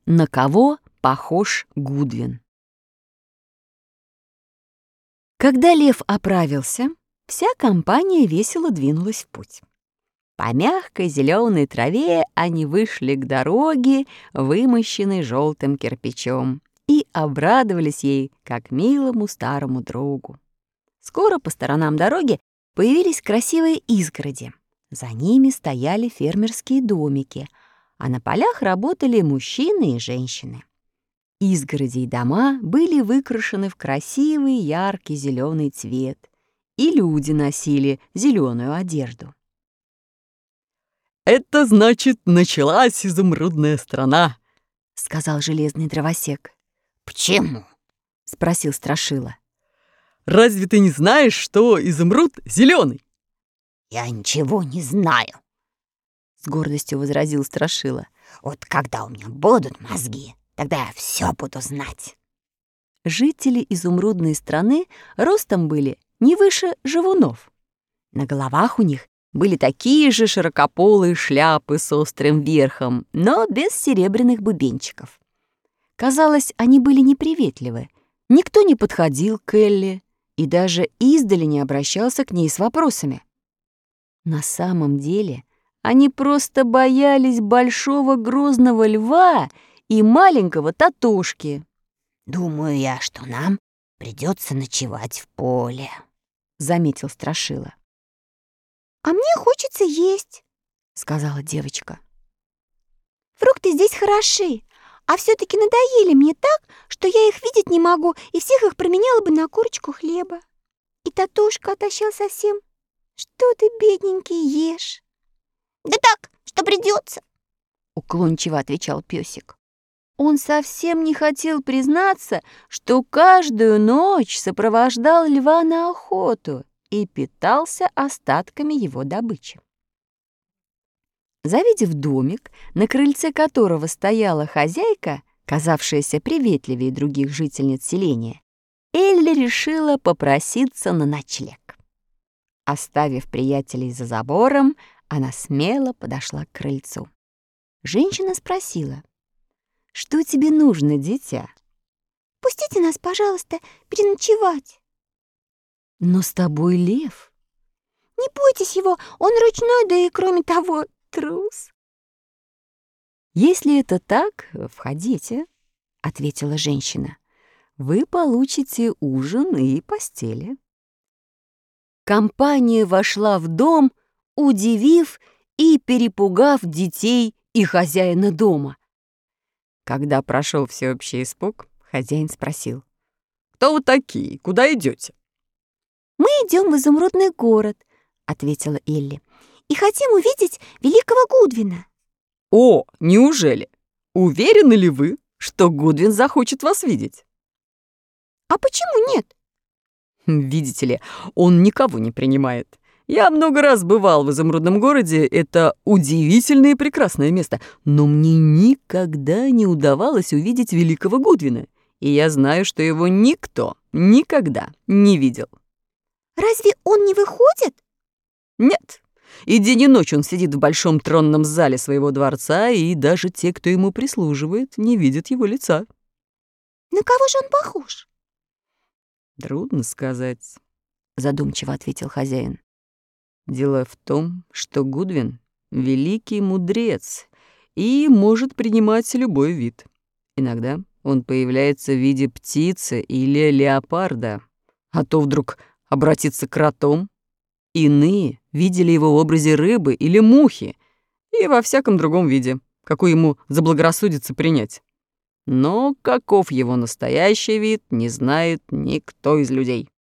На кого похож Гудвин? Когда лев оправился, вся компания весело двинулась в путь. По мягкой зеленой траве они вышли к дороге, вымощенной желтым кирпичом, и обрадовались ей, как милому старому другу. Скоро по сторонам дороги появились красивые изгороди. За ними стояли фермерские домики, а на полях работали мужчины и женщины. Изгороди и дома были выкрашены в красивый яркий зеленый цвет, и люди носили зеленую одежду. «Это значит, началась изумрудная страна», — сказал железный дровосек. «Почему?» — спросил Страшила. «Разве ты не знаешь, что изумруд зеленый?» «Я ничего не знаю», — с гордостью возразил Страшила. «Вот когда у меня будут мозги, тогда я все буду знать». Жители изумрудной страны ростом были не выше живунов. На головах у них были такие же широкополые шляпы с острым верхом, но без серебряных бубенчиков. Казалось, они были неприветливы. Никто не подходил к Элли и даже издали не обращался к ней с вопросами. На самом деле они просто боялись большого грозного льва и маленького Татошки. «Думаю я, что нам придется ночевать в поле», — заметил Страшила. «А мне хочется есть», — сказала девочка. «Фрукты здесь хороши, а все-таки надоели мне так, что я их видеть не могу и всех их променяла бы на курочку хлеба. И Татошка отощал совсем. Что ты, бедненький, ешь?» «Да так, что придется», — уклончиво отвечал песик. Он совсем не хотел признаться, что каждую ночь сопровождал льва на охоту и питался остатками его добычи. Завидев домик, на крыльце которого стояла хозяйка, казавшаяся приветливее других жительниц селения, Элли решила попроситься на ночлег. Оставив приятелей за забором, она смело подошла к крыльцу. Женщина спросила: «Что тебе нужно, дитя?» «Пустите нас, пожалуйста, переночевать». «Но с тобой лев». «Не бойтесь его, он ручной, да и кроме того, трус». «Если это так, входите», — ответила женщина. «Вы получите ужин и постели». Компания вошла в дом, удивив и перепугав детей и хозяина дома. Когда прошел всеобщий испуг, хозяин спросил: «Кто вы такие? Куда идете?» «Мы идем в изумрудный город», — ответила Элли, «и хотим увидеть великого Гудвина». «О, неужели? Уверены ли вы, что Гудвин захочет вас видеть?» «А почему нет?» «Видите ли, он никого не принимает. Я много раз бывал в изумрудном городе, это удивительное и прекрасное место, но мне никогда не удавалось увидеть великого Гудвина, и я знаю, что его никто никогда не видел». «Разве он не выходит?» «Нет. И день и ночь он сидит в большом тронном зале своего дворца, и даже те, кто ему прислуживает, не видят его лица». «На кого же он похож?» «Трудно сказать», — задумчиво ответил хозяин. «Дело в том, что Гудвин — великий мудрец и может принимать любой вид. Иногда он появляется в виде птицы или леопарда, а то вдруг обратится кротом. Иные видели его в образе рыбы или мухи и во всяком другом виде, какой ему заблагорассудится принять. Но каков его настоящий вид, не знает никто из людей».